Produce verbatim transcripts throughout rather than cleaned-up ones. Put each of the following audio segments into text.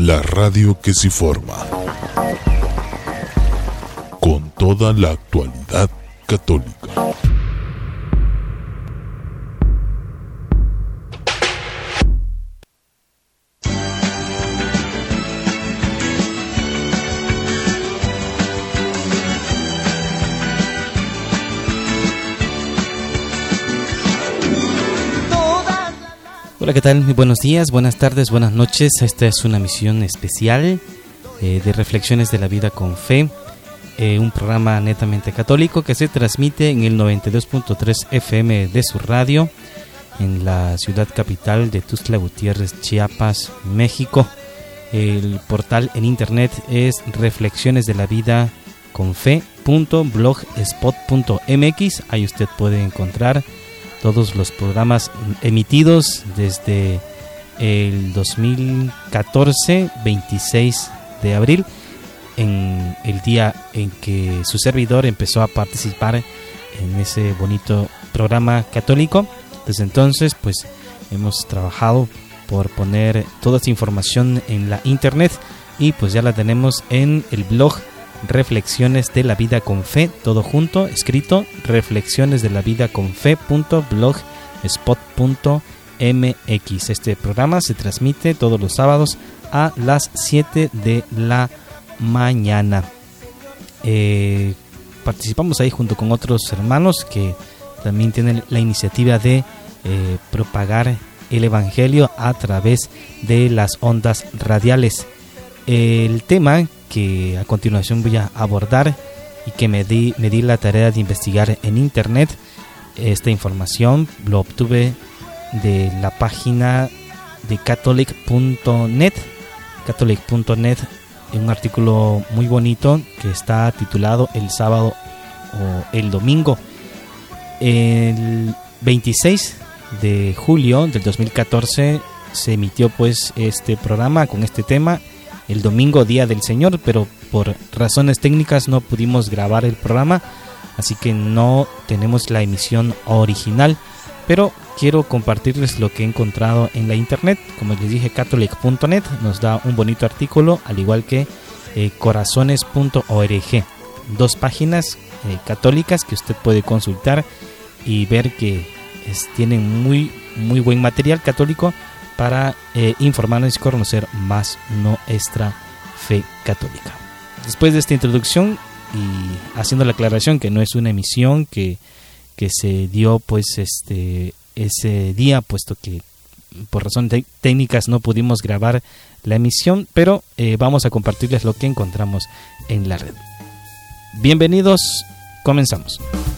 La radio que se forma. Con toda la actualidad católica. Hola, ¿qué tal? Muy buenos días, buenas tardes, buenas noches. Esta es una misión especial eh, de Reflexiones de la Vida con Fe, eh, un programa netamente católico que se transmite en el noventa y dos punto tres F M de su radio en la ciudad capital de Tuxtla Gutiérrez, Chiapas, México. El portal en internet es reflexiones de la vida con fe punto blogspot punto m x. Ahí usted puede encontrar todos los programas emitidos desde el dos mil catorce, veintiséis de abril, en el día en que su servidor empezó a participar en ese bonito programa católico. Desde entonces, pues hemos trabajado por poner toda esta información en la internet y pues ya la tenemos en el blog Reflexiones de la Vida con Fe, todo junto, escrito, reflexiones de la vida con fe punto blogspot punto m x. Este programa se transmite todos los sábados a las siete de la mañana. Eh, participamos ahí junto con otros hermanos que también tienen la iniciativa de eh, propagar el Evangelio a través de las ondas radiales. El tema que a continuación voy a abordar y que me di, me di la tarea de investigar en internet, esta información lo obtuve de la página de catholic punto net, catholic punto net, en un artículo muy bonito que está titulado El sábado o el domingo. El veintiséis de julio del dos mil catorce se emitió pues este programa con este tema, el domingo, Día del Señor, pero por razones técnicas no pudimos grabar el programa, así que no tenemos la emisión original, pero quiero compartirles lo que he encontrado en la internet. Como les dije, catholic punto net nos da un bonito artículo, al igual que eh, corazones punto org, dos páginas eh, católicas que usted puede consultar y ver que es, tienen muy, muy buen material católico para eh, informarnos y conocer más nuestra fe católica. Después de esta introducción y haciendo la aclaración que no es una emisión que, que se dio pues este ese día, puesto que por razones técnicas no pudimos grabar la emisión, pero eh, vamos a compartirles lo que encontramos en la red. Bienvenidos, comenzamos.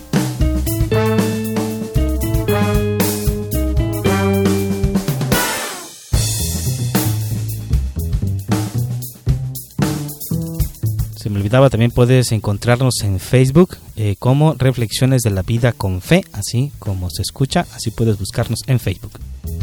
Se me olvidaba, también puedes encontrarnos en Facebook eh, como Reflexiones de la Vida con Fe, así como se escucha, así puedes buscarnos en Facebook.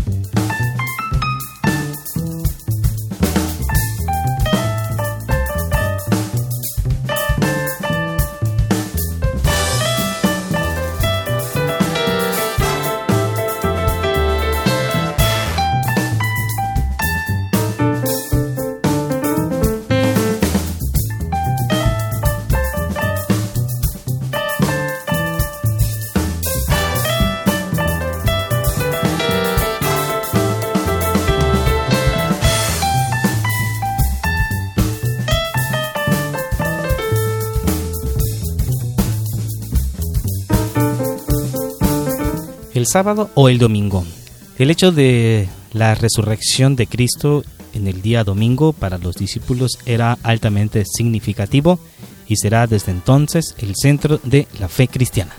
El sábado o el domingo. El hecho de la resurrección de Cristo en el día domingo para los discípulos era altamente significativo y será desde entonces el centro de la fe cristiana.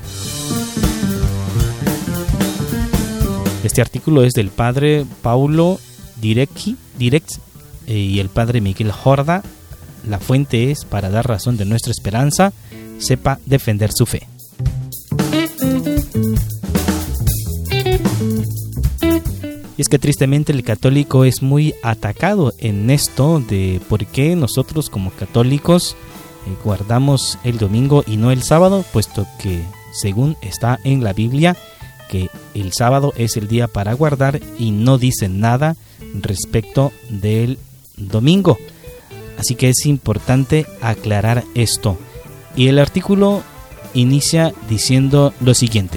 Este artículo es del padre Paulo Directi, Direct eh, y el padre Miguel Horda. La fuente es para dar razón de nuestra esperanza, sepa defender su fe. Y es que tristemente el católico es muy atacado en esto de por qué nosotros como católicos eh, guardamos el domingo y no el sábado, puesto que según está en la Biblia que el sábado es el día para guardar y no dice nada respecto del domingo. Así que es importante aclarar esto. Y el artículo inicia diciendo lo siguiente.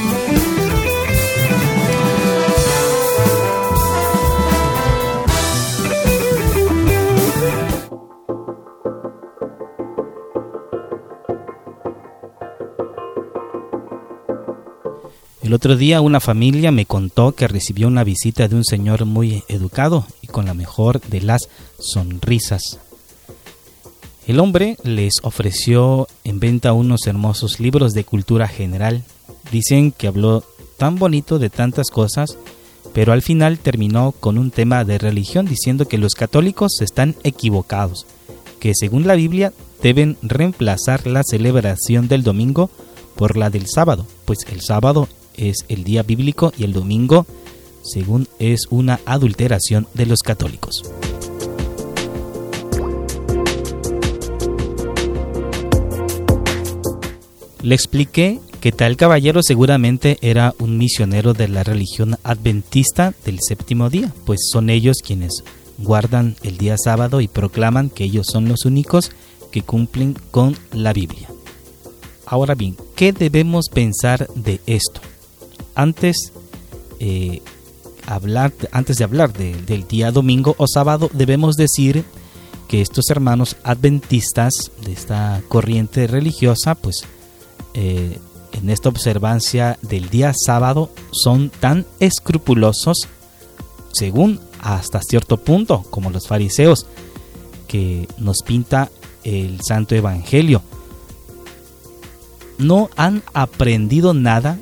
El otro día una familia me contó que recibió una visita de un señor muy educado y con la mejor de las sonrisas. El hombre les ofreció en venta unos hermosos libros de cultura general. Dicen que habló tan bonito de tantas cosas, pero al final terminó con un tema de religión diciendo que los católicos están equivocados, que según la Biblia deben reemplazar la celebración del domingo por la del sábado, pues el sábado es el día bíblico y el domingo, según, es una adulteración de los católicos. Le expliqué que tal caballero seguramente era un misionero de la religión adventista del séptimo día, pues son ellos quienes guardan el día sábado y proclaman que ellos son los únicos que cumplen con la Biblia. Ahora bien, ¿qué debemos pensar de esto? Antes, eh, hablar, antes de hablar de, del día domingo o sábado, debemos decir que estos hermanos adventistas de esta corriente religiosa, pues eh, en esta observancia del día sábado son tan escrupulosos, según hasta cierto punto, como los fariseos, que nos pinta el Santo Evangelio. No han aprendido nada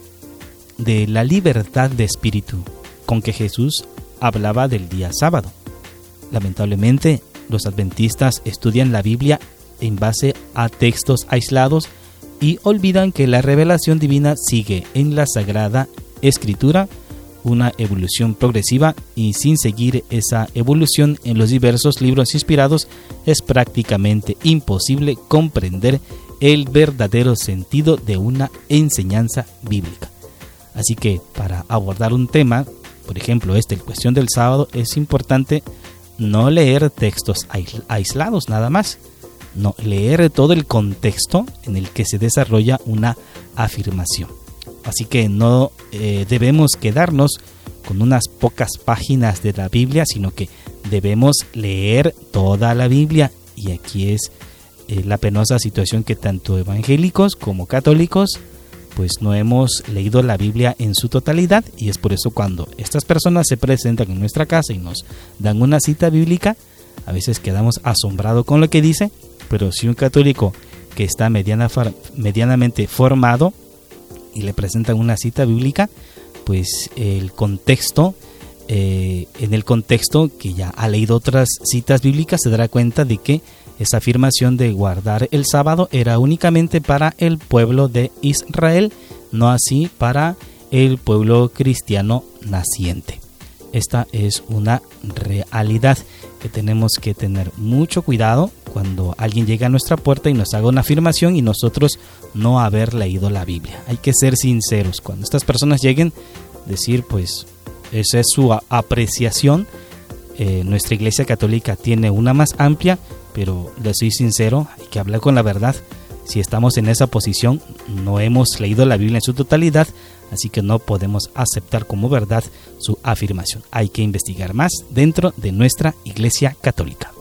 de la libertad de espíritu con que Jesús hablaba del día sábado. Lamentablemente, los adventistas estudian la Biblia en base a textos aislados y olvidan que la revelación divina sigue en la Sagrada Escritura una evolución progresiva, y sin seguir esa evolución en los diversos libros inspirados es prácticamente imposible comprender el verdadero sentido de una enseñanza bíblica. Así que para abordar un tema, por ejemplo este, la cuestión del sábado, es importante no leer textos aislados nada más, no leer todo el contexto en el que se desarrolla una afirmación. Así que no eh, debemos quedarnos con unas pocas páginas de la Biblia, sino que debemos leer toda la Biblia. Y aquí es eh, la penosa situación que tanto evangélicos como católicos pues no hemos leído la Biblia en su totalidad, y es por eso cuando estas personas se presentan en nuestra casa y nos dan una cita bíblica, a veces quedamos asombrados con lo que dice, pero si un católico que está mediana, medianamente formado y le presentan una cita bíblica, pues el contexto, eh, en el contexto que ya ha leído otras citas bíblicas, se dará cuenta de que esa afirmación de guardar el sábado era únicamente para el pueblo de Israel, no así para el pueblo cristiano naciente. Esta es una realidad que tenemos que tener mucho cuidado cuando alguien llega a nuestra puerta y nos haga una afirmación y nosotros no haber leído la Biblia. Hay que ser sinceros. Cuando estas personas lleguen, decir pues esa es su apreciación. Eh, nuestra Iglesia Católica tiene una más amplia, pero les soy sincero, hay que hablar con la verdad. Si estamos en esa posición, no hemos leído la Biblia en su totalidad, así que no podemos aceptar como verdad su afirmación. Hay que investigar más dentro de nuestra Iglesia Católica.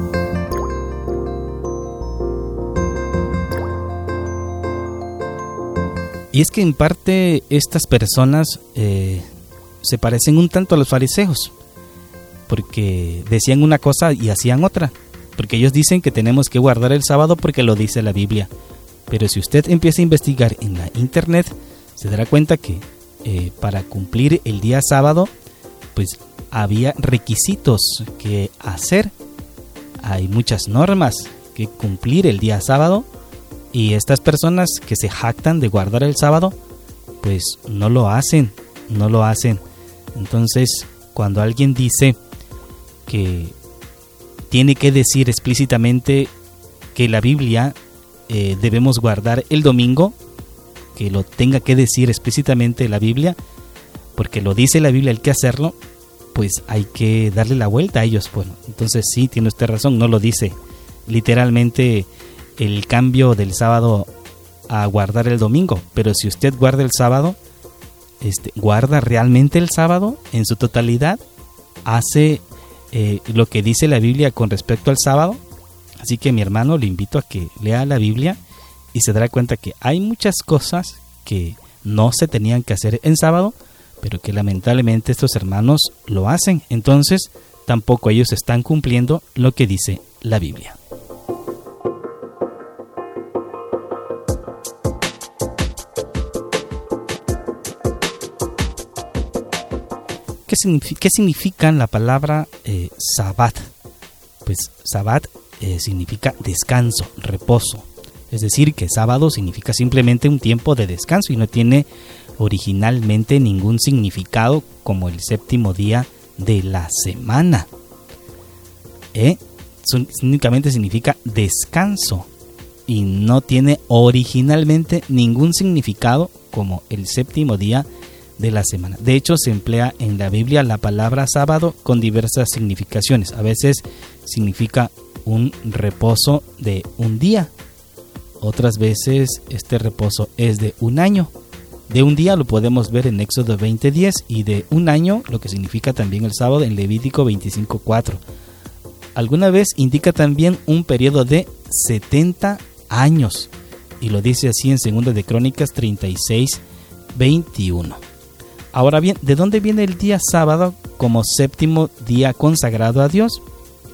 Y es que en parte estas personas eh, se parecen un tanto a los fariseos, porque decían una cosa y hacían otra. Porque ellos dicen que tenemos que guardar el sábado porque lo dice la Biblia. Pero si usted empieza a investigar en la internet, se dará cuenta que eh, para cumplir el día sábado, pues había requisitos que hacer. Hay muchas normas que cumplir el día sábado, y estas personas que se jactan de guardar el sábado, pues no lo hacen, no lo hacen. Entonces, cuando alguien dice que tiene que decir explícitamente que la Biblia eh, debemos guardar el domingo, que lo tenga que decir explícitamente la Biblia, porque lo dice la Biblia, hay que hacerlo, pues hay que darle la vuelta a ellos. Bueno, entonces sí, tiene usted razón, no lo dice literalmente el cambio del sábado a guardar el domingo, pero si usted guarda el sábado, este, guarda realmente el sábado en su totalidad, hace eh, lo que dice la Biblia con respecto al sábado. Así que mi hermano, le invito a que lea la Biblia y se dará cuenta que hay muchas cosas que no se tenían que hacer en sábado, pero que lamentablemente estos hermanos lo hacen. Entonces tampoco ellos están cumpliendo lo que dice la Biblia. ¿Qué significa, qué significa la palabra eh, Sabbat? Pues Sabbat eh, significa descanso, reposo. Es decir, que sábado significa simplemente un tiempo de descanso y no tiene originalmente ningún significado como el séptimo día de la semana. ¿Eh? Únicamente significa descanso y no tiene originalmente ningún significado como el séptimo día de la semana. De hecho, se emplea en la Biblia la palabra sábado con diversas significaciones. A veces significa un reposo de un día. Otras veces este reposo es de un año. De un día lo podemos ver en Éxodo veinte diez y de un año, lo que significa también el sábado, en Levítico veinticinco cuatro. Alguna vez indica también un periodo de setenta años y lo dice así en Segunda de Crónicas treinta y seis veintiuno. Ahora bien, ¿de dónde viene el día sábado como séptimo día consagrado a Dios?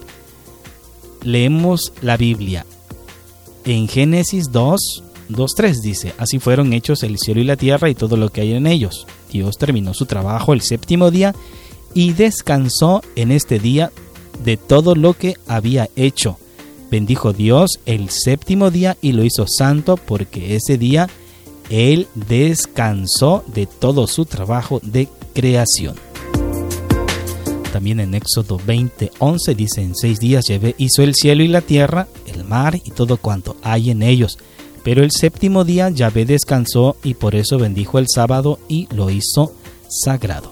Leemos la Biblia. En Génesis dos, dos tres dice: así fueron hechos el cielo y la tierra y todo lo que hay en ellos. Dios terminó su trabajo el séptimo día y descansó en este día de todo lo que había hecho. Bendijo Dios el séptimo día y lo hizo santo, porque ese día Él descansó de todo su trabajo de creación. También en Éxodo veinte once dice: en seis días Yahvé hizo el cielo y la tierra, el mar y todo cuanto hay en ellos. Pero el séptimo día Yahvé descansó y por eso bendijo el sábado y lo hizo sagrado.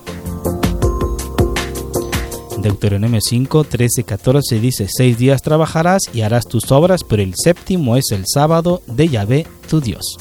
En Deuteronomio cinco trece catorce dice: seis días trabajarás y harás tus obras, pero el séptimo es el sábado de Yahvé tu Dios.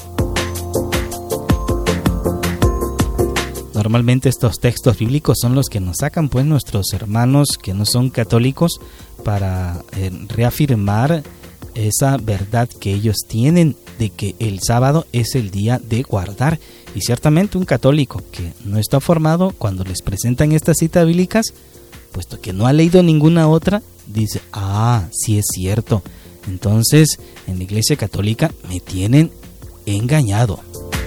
Normalmente estos textos bíblicos son los que nos sacan pues nuestros hermanos que no son católicos para eh, reafirmar esa verdad que ellos tienen de que el sábado es el día de guardar. Y ciertamente un católico que no está formado, cuando les presentan estas citas bíblicas, puesto que no ha leído ninguna otra, dice: ah, sí es cierto, entonces en la Iglesia Católica me tienen engañado.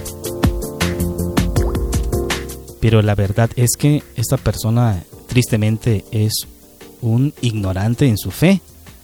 Pero la verdad es que esta persona tristemente es un ignorante en su fe.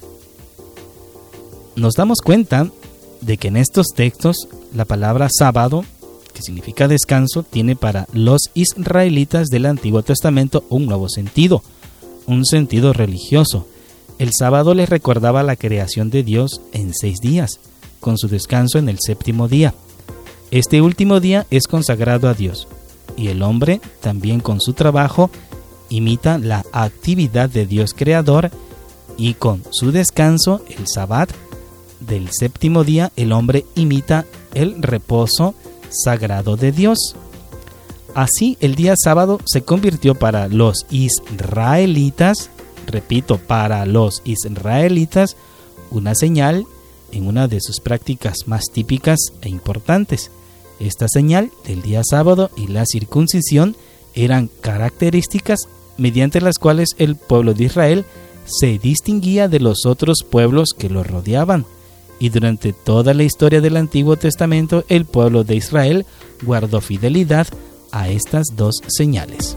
Nos damos cuenta de que en estos textos la palabra sábado, que significa descanso, tiene para los israelitas del Antiguo Testamento un nuevo sentido, un sentido religioso. El sábado les recordaba la creación de Dios en seis días, con su descanso en el séptimo día. Este último día es consagrado a Dios, y el hombre, también con su trabajo, imita la actividad de Dios creador, y con su descanso, el Sabbat, del séptimo día, el hombre imita el reposo sagrado de Dios. Así, el día sábado se convirtió para los israelitas, repito, para los israelitas, una señal en una de sus prácticas más típicas e importantes. Esta señal del día sábado y la circuncisión eran características mediante las cuales el pueblo de Israel se distinguía de los otros pueblos que lo rodeaban. Y durante toda la historia del Antiguo Testamento, el pueblo de Israel guardó fidelidad a estas dos señales.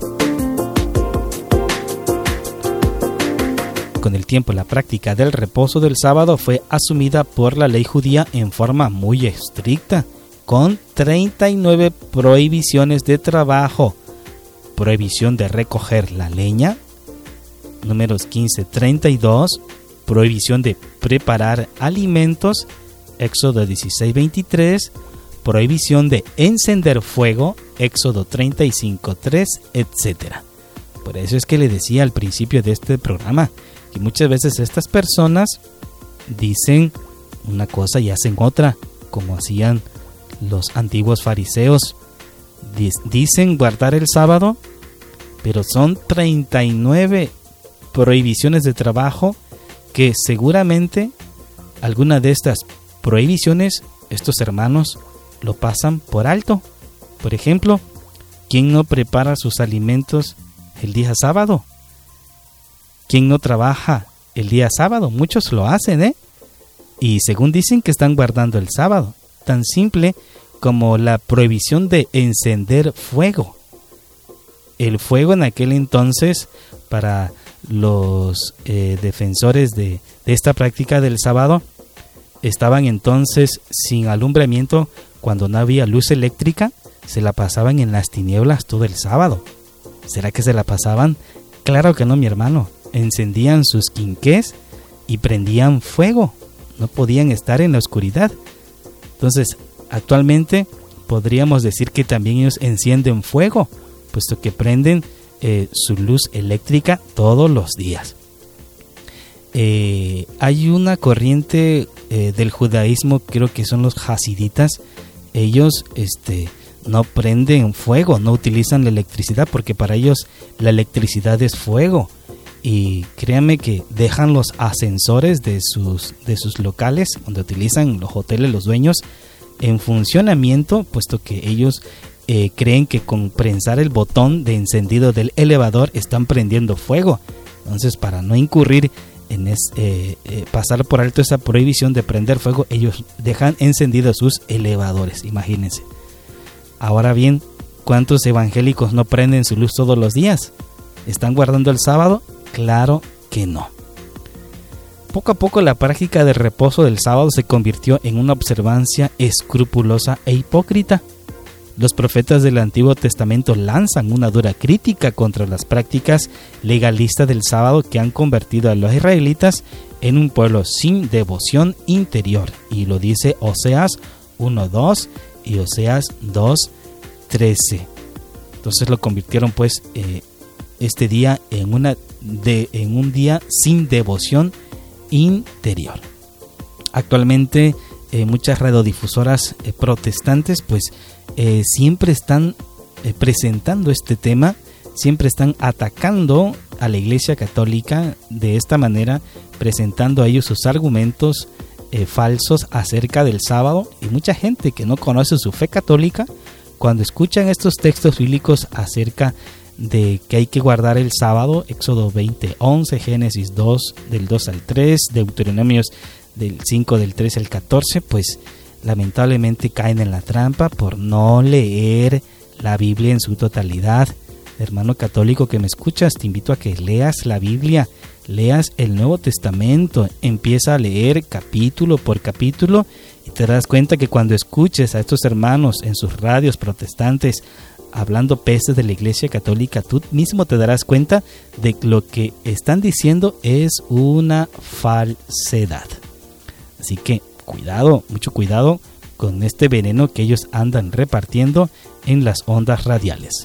Con el tiempo, la práctica del reposo del sábado fue asumida por la ley judía en forma muy estricta, con treinta y nueve prohibiciones de trabajo: prohibición de recoger la leña, números quince treinta y dos, prohibición de preparar alimentos, Éxodo dieciséis veintitrés, prohibición de encender fuego, Éxodo treinta y cinco tres, etcétera. Por eso es que le decía al principio de este programa que muchas veces estas personas dicen una cosa y hacen otra, como hacían los antiguos fariseos. Dicen guardar el sábado, pero son treinta y nueve prohibiciones de trabajo que seguramente alguna de estas prohibiciones estos hermanos lo pasan por alto. Por ejemplo, ¿quién no prepara sus alimentos el día sábado? ¿Quién no trabaja el día sábado? Muchos lo hacen, ¿eh? Y según dicen que están guardando el sábado. Tan simple como la prohibición de encender fuego. El fuego en aquel entonces, para los eh, defensores de, de esta práctica del sábado, estaban entonces sin alumbramiento. Cuando no había luz eléctrica, se la pasaban en las tinieblas todo el sábado. ¿Será que se la pasaban? Claro que no, mi hermano. Encendían sus quinqués y prendían fuego. No podían estar en la oscuridad. Entonces, actualmente podríamos decir que también ellos encienden fuego, puesto que prenden eh, su luz eléctrica todos los días. Eh, hay una corriente eh, del judaísmo, creo que son los hasiditas. Ellos este, no prenden fuego, no utilizan la electricidad, porque para ellos la electricidad es fuego. Y créanme que dejan los ascensores de sus, de sus locales, donde utilizan los hoteles, los dueños, en funcionamiento, puesto que ellos eh, creen que con prensar el botón de encendido del elevador están prendiendo fuego. Entonces, para no incurrir en es, eh, eh, pasar por alto esa prohibición de prender fuego, ellos dejan encendidos sus elevadores, imagínense. Ahora bien, ¿cuántos evangélicos no prenden su luz todos los días? ¿Están guardando el sábado? Claro que no. Poco a poco la práctica del reposo del sábado se convirtió en una observancia escrupulosa e hipócrita. Los profetas del Antiguo Testamento lanzan una dura crítica contra las prácticas legalistas del sábado que han convertido a los israelitas en un pueblo sin devoción interior. Y lo dice Oseas uno dos y Oseas dos trece. Entonces lo convirtieron pues eh, este día en, una de, en un día sin devoción interior. Actualmente eh, muchas radiodifusoras eh, protestantes pues eh, siempre están eh, presentando este tema, siempre están atacando a la Iglesia Católica de esta manera, presentando a ellos sus argumentos eh, falsos acerca del sábado. Y mucha gente que no conoce su fe católica, cuando escuchan estos textos bíblicos acerca de que hay que guardar el sábado, Éxodo veinte once, Génesis dos del dos al tres, Deuteronomios del cinco del tres al catorce, pues lamentablemente caen en la trampa por no leer la Biblia en su totalidad. Hermano católico que me escuchas, te invito a que leas la Biblia, leas el Nuevo Testamento, empieza a leer capítulo por capítulo y te das cuenta que cuando escuches a estos hermanos en sus radios protestantes hablando pestes de la Iglesia Católica, tú mismo te darás cuenta de que lo que están diciendo es una falsedad. Así que cuidado, mucho cuidado con este veneno que ellos andan repartiendo en las ondas radiales.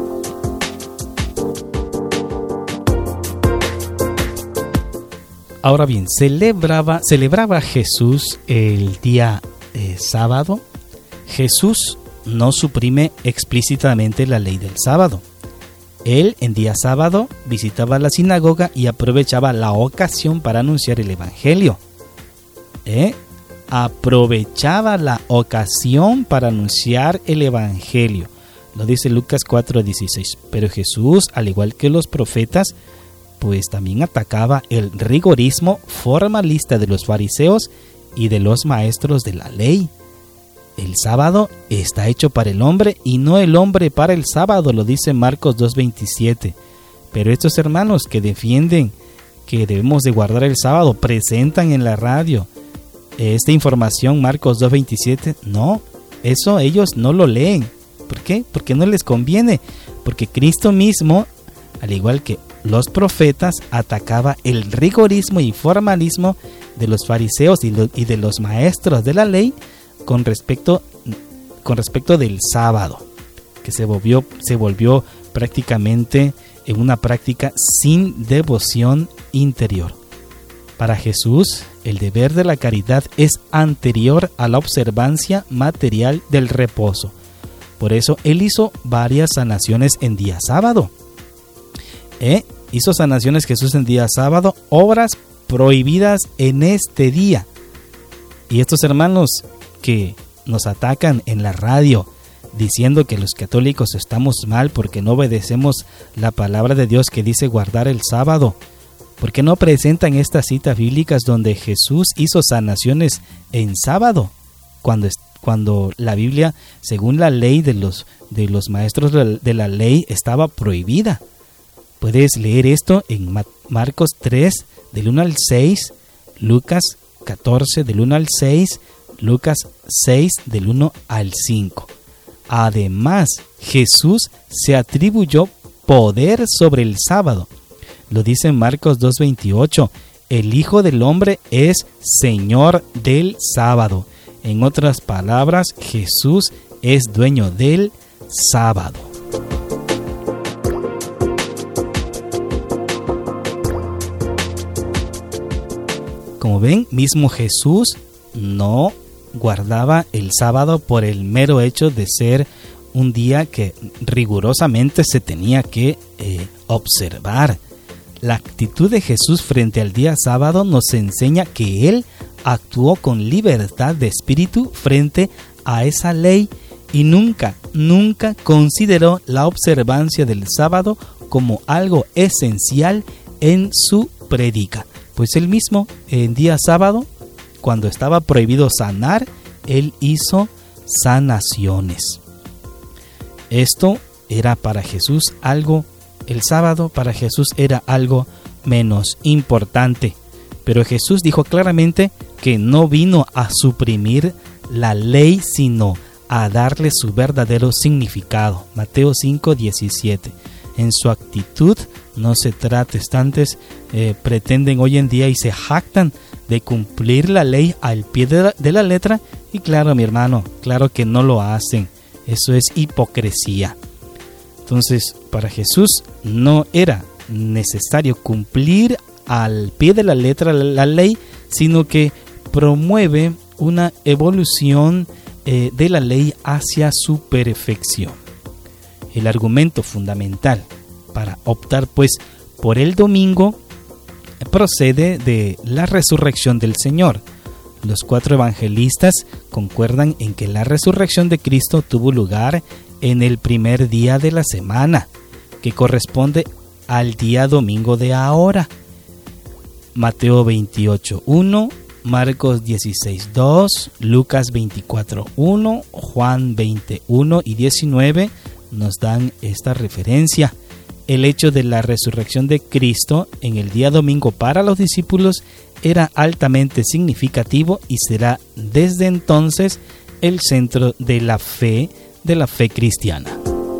Ahora bien, celebraba, celebraba Jesús el día eh, sábado. Jesús no suprime explícitamente la ley del sábado. Él en día sábado visitaba la sinagoga y aprovechaba la ocasión para anunciar el evangelio. ¿Eh? Aprovechaba la ocasión para anunciar el evangelio. Lo dice Lucas cuatro dieciséis. Pero Jesús, al igual que los profetas, pues también atacaba el rigorismo formalista de los fariseos y de los maestros de la ley. El sábado está hecho para el hombre y no el hombre para el sábado, lo dice Marcos dos veintisiete. Pero estos hermanos que defienden que debemos de guardar el sábado presentan en la radio esta información, Marcos dos veintisiete. No, eso ellos no lo leen. ¿Por qué? Porque no les conviene. Porque Cristo mismo, al igual que los profetas, atacaba el rigorismo y formalismo de los fariseos y, lo, y de los maestros de la ley con respecto, con respecto del sábado, que se volvió, se volvió prácticamente en una práctica sin devoción interior. Para Jesús, el deber de la caridad es anterior a la observancia material del reposo. Por eso Él hizo varias sanaciones en día sábado. ¿Eh? Hizo sanaciones Jesús en día sábado, obras prohibidas en este día. Y estos hermanos que nos atacan en la radio diciendo que los católicos estamos mal porque no obedecemos la palabra de Dios que dice guardar el sábado, ¿por qué no presentan estas citas bíblicas donde Jesús hizo sanaciones en sábado? Cuando, cuando la Biblia, según la ley de los, de los maestros de la ley, estaba prohibida. Puedes leer esto en Marcos tres, del uno al seis, Lucas catorce, del uno al seis, Lucas seis, del uno al cinco. Además, Jesús se atribuyó poder sobre el sábado. Lo dice en Marcos dos veintiocho, el Hijo del Hombre es Señor del sábado. En otras palabras, Jesús es dueño del sábado. Como ven, mismo Jesús no guardaba el sábado por el mero hecho de ser un día que rigurosamente se tenía que eh, observar. La actitud de Jesús frente al día sábado nos enseña que Él actuó con libertad de espíritu frente a esa ley y nunca, nunca consideró la observancia del sábado como algo esencial en su prédica. Pues Él mismo, en día sábado, cuando estaba prohibido sanar, Él hizo sanaciones. Esto era para Jesús algo, el sábado para Jesús era algo menos importante. Pero Jesús dijo claramente que no vino a suprimir la ley, sino a darle su verdadero significado. Mateo cinco diecisiete. En su actitud, no se tratestantes eh, pretenden hoy en día y se jactan de cumplir la ley al pie de la, de la letra. Y claro, mi hermano, claro que no lo hacen. Eso es hipocresía. Entonces, para Jesús no era necesario cumplir al pie de la letra la, la ley, sino que promueve una evolución eh, de la ley hacia su perfección. El argumento fundamental para optar pues por el domingo procede de la resurrección del Señor. Los cuatro evangelistas concuerdan en que la resurrección de Cristo tuvo lugar en el primer día de la semana, que corresponde al día domingo de ahora. Mateo veintiocho uno, Marcos dieciséis dos, Lucas veinticuatro uno, Juan veintiuno y diecinueve nos dan esta referencia. El hecho de la resurrección de Cristo en el día domingo para los discípulos era altamente significativo y será desde entonces el centro de la fe, de la fe cristiana.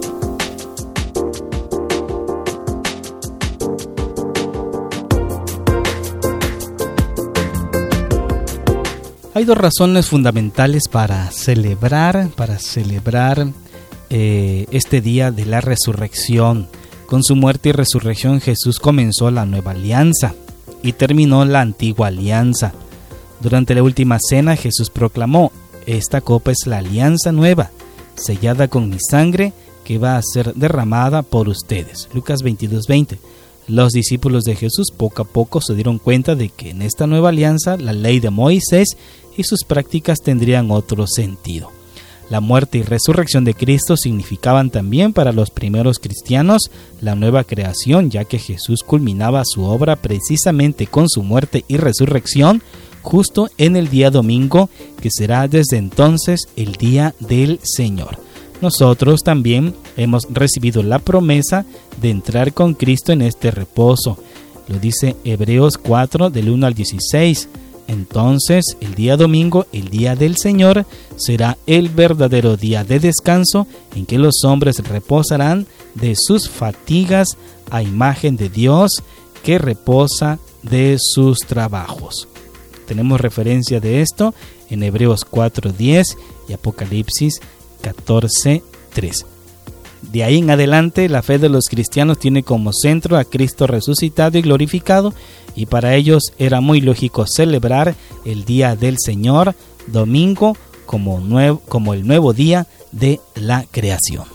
Hay dos razones fundamentales para celebrar, para celebrar eh, este día de la resurrección. Con su muerte y resurrección Jesús comenzó la nueva alianza y terminó la antigua alianza. Durante la última cena Jesús proclamó: esta copa es la alianza nueva, sellada con mi sangre, que va a ser derramada por ustedes. Lucas veintidós veinte. Los discípulos de Jesús poco a poco se dieron cuenta de que en esta nueva alianza la ley de Moisés y sus prácticas tendrían otro sentido. La muerte y resurrección de Cristo significaban también para los primeros cristianos la nueva creación, ya que Jesús culminaba su obra precisamente con su muerte y resurrección justo en el día domingo, que será desde entonces el día del Señor. Nosotros también hemos recibido la promesa de entrar con Cristo en este reposo. Lo dice Hebreos cuatro del uno al dieciséis. Entonces, el día domingo, el día del Señor, será el verdadero día de descanso en que los hombres reposarán de sus fatigas a imagen de Dios que reposa de sus trabajos. Tenemos referencia de esto en Hebreos cuatro diez y Apocalipsis catorce tres. De ahí en adelante, la fe de los cristianos tiene como centro a Cristo resucitado y glorificado, y para ellos era muy lógico celebrar el Día del Señor, domingo, como, nuevo, como el nuevo día de la creación.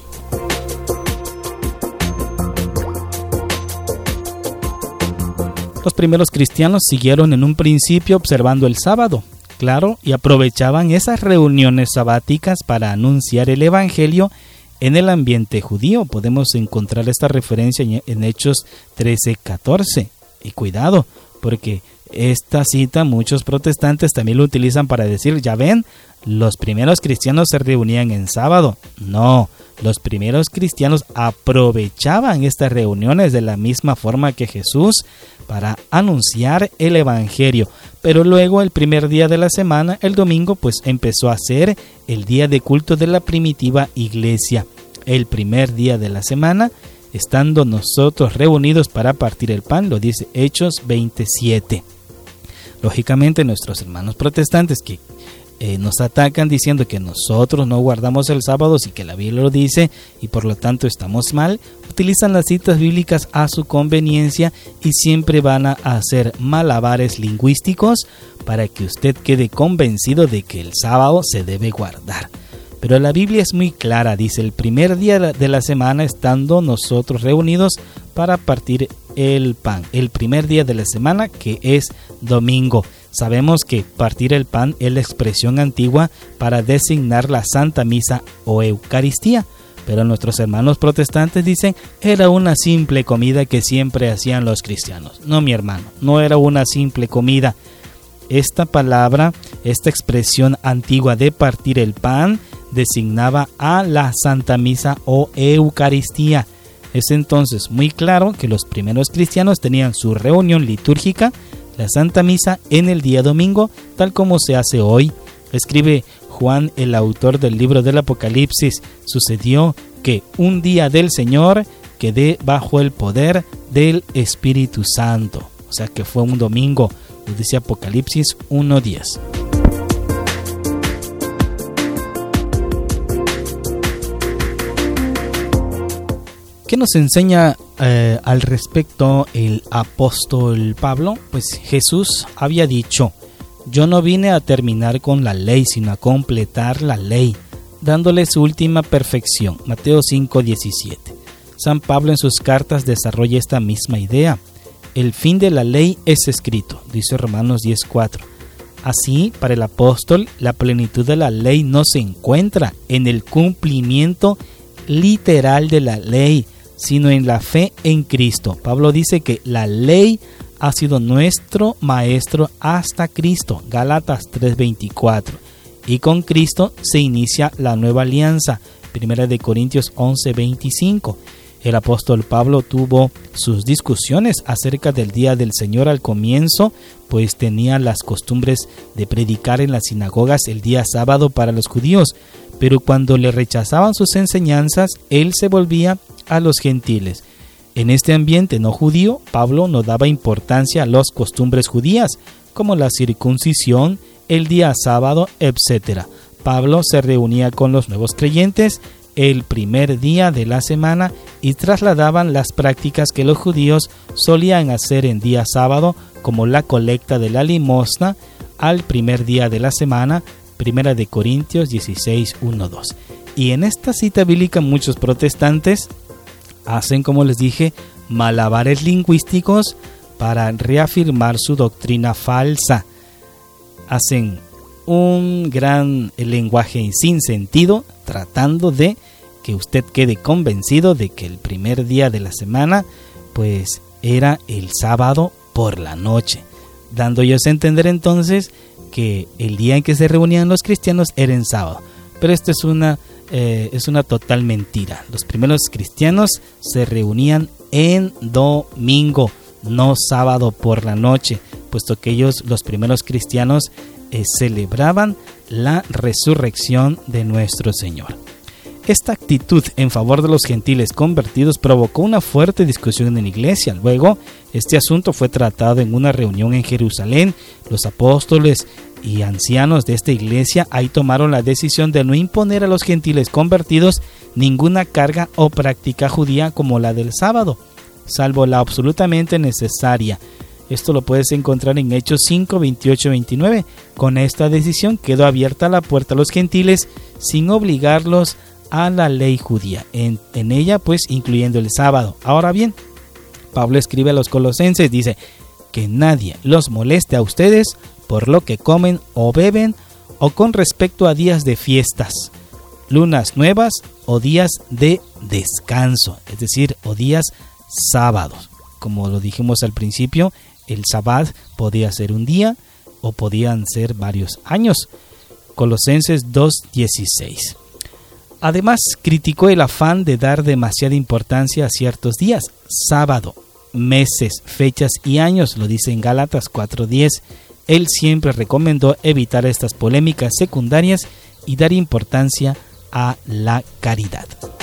Los primeros cristianos siguieron en un principio observando el sábado, claro, y aprovechaban esas reuniones sabáticas para anunciar el evangelio en el ambiente judío. Podemos encontrar esta referencia en Hechos trece catorce. Y cuidado, porque esta cita muchos protestantes también lo utilizan para decir, ya ven, los primeros cristianos se reunían en sábado. No, los primeros cristianos aprovechaban estas reuniones de la misma forma que Jesús para anunciar el evangelio. Pero luego el primer día de la semana, el domingo, pues empezó a ser el día de culto de la primitiva iglesia. El primer día de la semana, estando nosotros reunidos para partir el pan, lo dice Hechos veintisiete. Lógicamente nuestros hermanos protestantes que eh, nos atacan diciendo que nosotros no guardamos el sábado, sí que la Biblia lo dice y por lo tanto estamos mal, utilizan las citas bíblicas a su conveniencia y siempre van a hacer malabares lingüísticos para que usted quede convencido de que el sábado se debe guardar. Pero la Biblia es muy clara, dice, el primer día de la semana estando nosotros reunidos para partir el pan. El primer día de la semana, que es domingo. Sabemos que partir el pan es la expresión antigua para designar la Santa Misa o Eucaristía. Pero nuestros hermanos protestantes dicen, era una simple comida que siempre hacían los cristianos. No, mi hermano, no era una simple comida. Esta palabra, esta expresión antigua de partir el pan, designaba a la Santa Misa o Eucaristía. Es entonces muy claro que los primeros cristianos tenían su reunión litúrgica, la Santa Misa, en el día domingo, tal como se hace hoy. Escribe Juan, el autor del libro del Apocalipsis, sucedió que un día del Señor quedé bajo el poder del Espíritu Santo. O sea que fue un domingo, lo dice Apocalipsis uno diez. ¿Qué nos enseña eh, al respecto el apóstol Pablo? Pues Jesús había dicho, yo no vine a terminar con la ley, sino a completar la ley, dándole su última perfección. Mateo cinco diecisiete. San Pablo en sus cartas desarrolla esta misma idea. El fin de la ley es escrito, dice Romanos diez cuatro. Así, para el apóstol, la plenitud de la ley no se encuentra en el cumplimiento literal de la ley, sino en la fe en Cristo. Pablo dice que la ley ha sido nuestro maestro hasta Cristo, Gálatas tres veinticuatro, y con Cristo se inicia la nueva alianza, Primera de Corintios once veinticinco. El apóstol Pablo tuvo sus discusiones acerca del día del Señor al comienzo, pues tenía las costumbres de predicar en las sinagogas el día sábado para los judíos, pero cuando le rechazaban sus enseñanzas, él se volvía a los gentiles. En este ambiente no judío, Pablo no daba importancia a las costumbres judías, como la circuncisión, el día sábado, etcétera. Pablo se reunía con los nuevos creyentes el primer día de la semana y trasladaban las prácticas que los judíos solían hacer en día sábado, como la colecta de la limosna, al primer día de la semana, Primera de Corintios dieciséis uno dos. Y en esta cita bíblica muchos protestantes hacen, como les dije, malabares lingüísticos para reafirmar su doctrina falsa. Hacen un gran lenguaje sin sentido, tratando de que usted quede convencido de que el primer día de la semana pues era el sábado por la noche, dando ellos a entender entonces que el día en que se reunían los cristianos era en sábado. Pero esto es una eh, es una total mentira. Los primeros cristianos se reunían en domingo, no sábado por la noche, puesto que ellos, los primeros cristianos, eh, celebraban la resurrección de nuestro Señor. Esta actitud en favor de los gentiles convertidos provocó una fuerte discusión en la iglesia. Luego, este asunto fue tratado en una reunión en Jerusalén. Los apóstoles y ancianos de esta iglesia ahí tomaron la decisión de no imponer a los gentiles convertidos, ninguna carga o práctica judía como la del sábado, salvo la absolutamente necesaria. Esto lo puedes encontrar en Hechos cinco, veintiocho, veintinueve. Con esta decisión quedó abierta la puerta a los gentiles sin obligarlos a la ley judía, en, en ella pues incluyendo el sábado. Ahora bien, Pablo escribe a los colosenses, dice, que nadie los moleste a ustedes por lo que comen o beben o con respecto a días de fiestas, lunas nuevas o días de descanso, es decir, o días sábados. Como lo dijimos al principio, el sabbat podía ser un día o podían ser varios años. Colosenses dos dieciséis. Además, criticó el afán de dar demasiada importancia a ciertos días, sábado, meses, fechas y años, lo dice en Gálatas cuatro diez. Él siempre recomendó evitar estas polémicas secundarias y dar importancia a la caridad.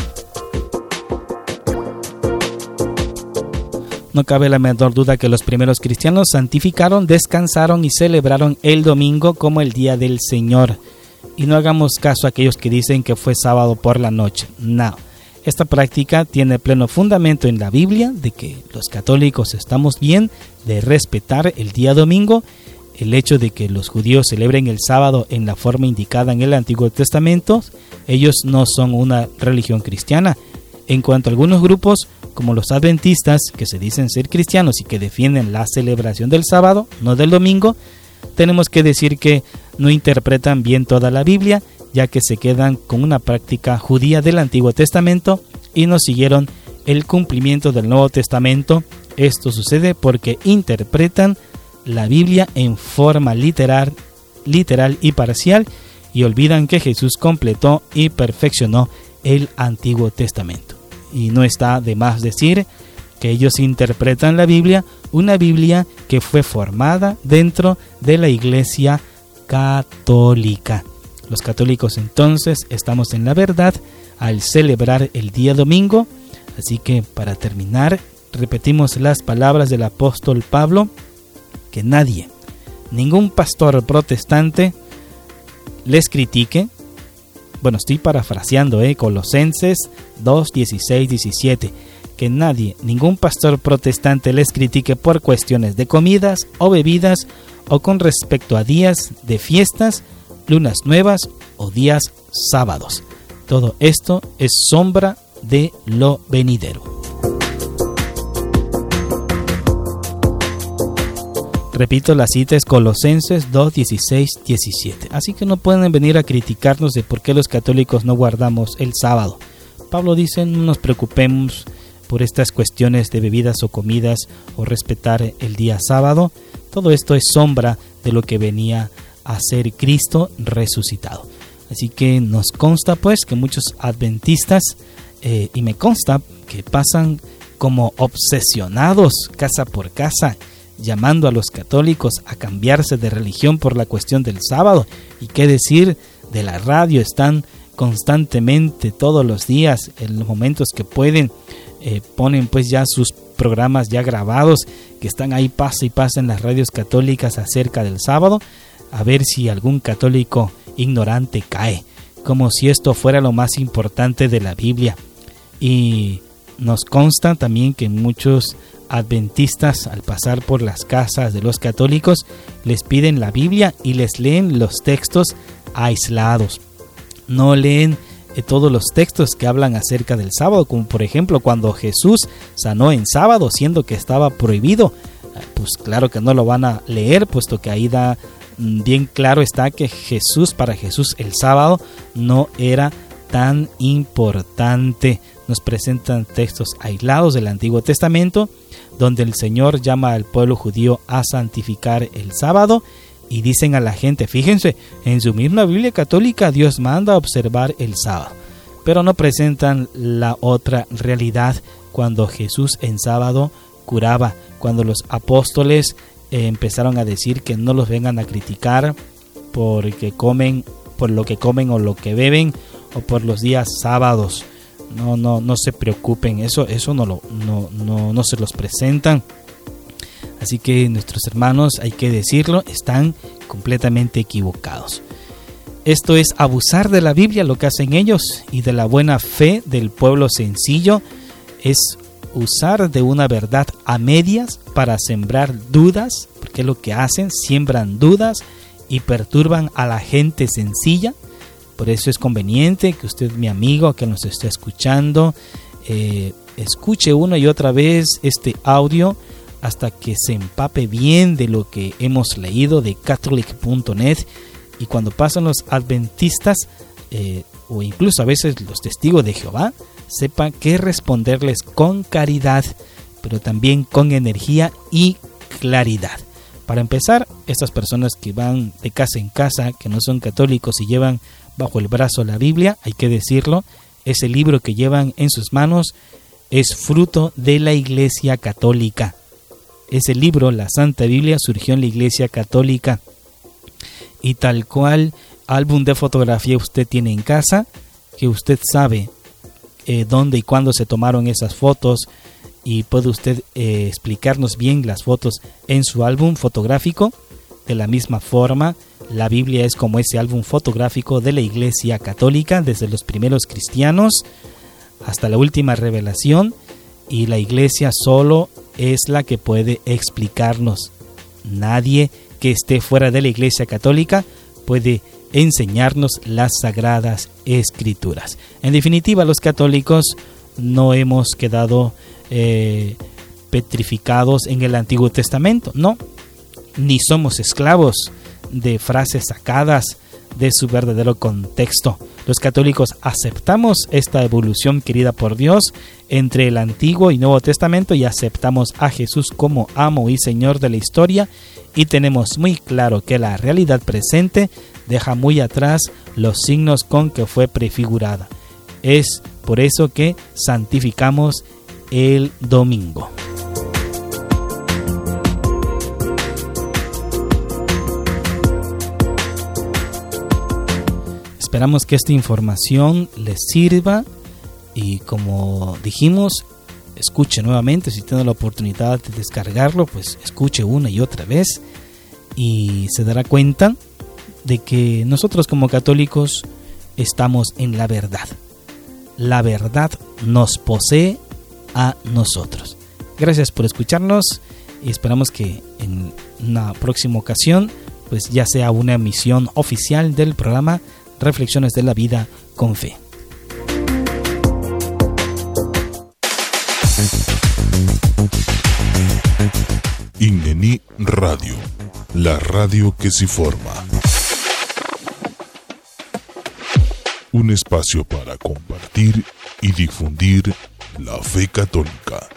No cabe la menor duda que los primeros cristianos santificaron, descansaron y celebraron el domingo como el día del Señor. Y no hagamos caso a aquellos que dicen que fue sábado por la noche. No, esta práctica tiene pleno fundamento en la Biblia, de que los católicos estamos bien de respetar el día domingo. El hecho de que los judíos celebren el sábado en la forma indicada en el Antiguo Testamento, ellos no son una religión cristiana. En cuanto a algunos grupos, como los adventistas, que se dicen ser cristianos y que defienden la celebración del sábado, no del domingo, tenemos que decir que no interpretan bien toda la Biblia, ya que se quedan con una práctica judía del Antiguo Testamento y no siguieron el cumplimiento del Nuevo Testamento. Esto sucede porque interpretan la Biblia en forma literal, literal y parcial, y olvidan que Jesús completó y perfeccionó el Antiguo Testamento. Y no está de más decir que ellos interpretan la Biblia, una Biblia que fue formada dentro de la Iglesia Católica. Los católicos entonces estamos en la verdad al celebrar el día domingo. Así que para terminar, repetimos las palabras del apóstol Pablo, que nadie, ningún pastor protestante les critique. Bueno, estoy parafraseando, ¿eh? Colosenses dos, dieciséis, diecisiete. Que nadie, ningún pastor protestante les critique por cuestiones de comidas o bebidas o con respecto a días de fiestas, lunas nuevas o días sábados. Todo esto es sombra de lo venidero. Repito, la cita es Colosenses dos, dieciséis, diecisiete. Así que no pueden venir a criticarnos de por qué los católicos no guardamos el sábado. Pablo dice, no nos preocupemos por estas cuestiones de bebidas o comidas o respetar el día sábado. Todo esto es sombra de lo que venía a ser Cristo resucitado. Así que nos consta pues que muchos adventistas, eh, y me consta que pasan como obsesionados casa por casa, llamando a los católicos a cambiarse de religión por la cuestión del sábado. Y qué decir de la radio, están constantemente todos los días, en los momentos que pueden, eh, ponen pues ya sus programas ya grabados que están ahí pasa y pasa en las radios católicas acerca del sábado, a ver si algún católico ignorante cae, como si esto fuera lo más importante de la Biblia. Y nos consta también que muchos adventistas, al pasar por las casas de los católicos, les piden la Biblia y les leen los textos aislados. No leen eh, todos los textos que hablan acerca del sábado, como por ejemplo cuando Jesús sanó en sábado, siendo que estaba prohibido. Pues claro que no lo van a leer, puesto que ahí da bien claro está que Jesús, para Jesús el sábado no era tan importante. Nos presentan textos aislados del Antiguo Testamento, donde el Señor llama al pueblo judío a santificar el sábado, y dicen a la gente, fíjense, en su misma Biblia católica Dios manda a observar el sábado, pero no presentan la otra realidad, cuando Jesús en sábado curaba, cuando los apóstoles eh, empezaron a decir que no los vengan a criticar porque comen, por lo que comen o lo que beben, o por los días sábados. No, no, no se preocupen, eso, eso no, lo, no, no, no se los presentan. Así que nuestros hermanos, hay que decirlo, están completamente equivocados. Esto es abusar de la Biblia, lo que hacen ellos, y de la buena fe del pueblo sencillo. Es usar de una verdad a medias para sembrar dudas, porque es lo que hacen, siembran dudas y perturban a la gente sencilla. Por eso es conveniente que usted, mi amigo, que nos esté escuchando, eh, escuche una y otra vez este audio hasta que se empape bien de lo que hemos leído de catholic punto net. Y cuando pasan los adventistas eh, o incluso a veces los testigos de Jehová, sepan qué responderles con caridad, pero también con energía y claridad. Para empezar, estas personas que van de casa en casa, que no son católicos y llevan bajo el brazo la Biblia, hay que decirlo, ese libro que llevan en sus manos es fruto de la Iglesia Católica. Ese libro, la Santa Biblia, surgió en la Iglesia Católica. Y tal cual álbum de fotografía usted tiene en casa, que usted sabe eh, dónde y cuándo se tomaron esas fotos, y puede usted eh, explicarnos bien las fotos en su álbum fotográfico. De la misma forma, la Biblia es como ese álbum fotográfico de la Iglesia Católica, desde los primeros cristianos hasta la última revelación, y la Iglesia solo es la que puede explicarnos. Nadie que esté fuera de la Iglesia Católica puede enseñarnos las Sagradas Escrituras. En definitiva, los católicos no hemos quedado eh, petrificados en el Antiguo Testamento, no, ni somos esclavos de frases sacadas de su verdadero contexto. Los católicos aceptamos esta evolución querida por Dios entre el Antiguo y Nuevo Testamento, y aceptamos a Jesús como amo y Señor de la historia, y tenemos muy claro que la realidad presente deja muy atrás los signos con que fue prefigurada. Es por eso que santificamos el domingo. Esperamos que esta información les sirva, y como dijimos, escuche nuevamente. Si tiene la oportunidad de descargarlo, pues escuche una y otra vez, y se dará cuenta de que nosotros como católicos estamos en la verdad. La verdad nos posee a nosotros. Gracias por escucharnos, y esperamos que en una próxima ocasión pues ya sea una emisión oficial del programa Reflexiones de la Vida con Fe. Ineni Radio, la radio que se forma. Un espacio para compartir y difundir la fe católica.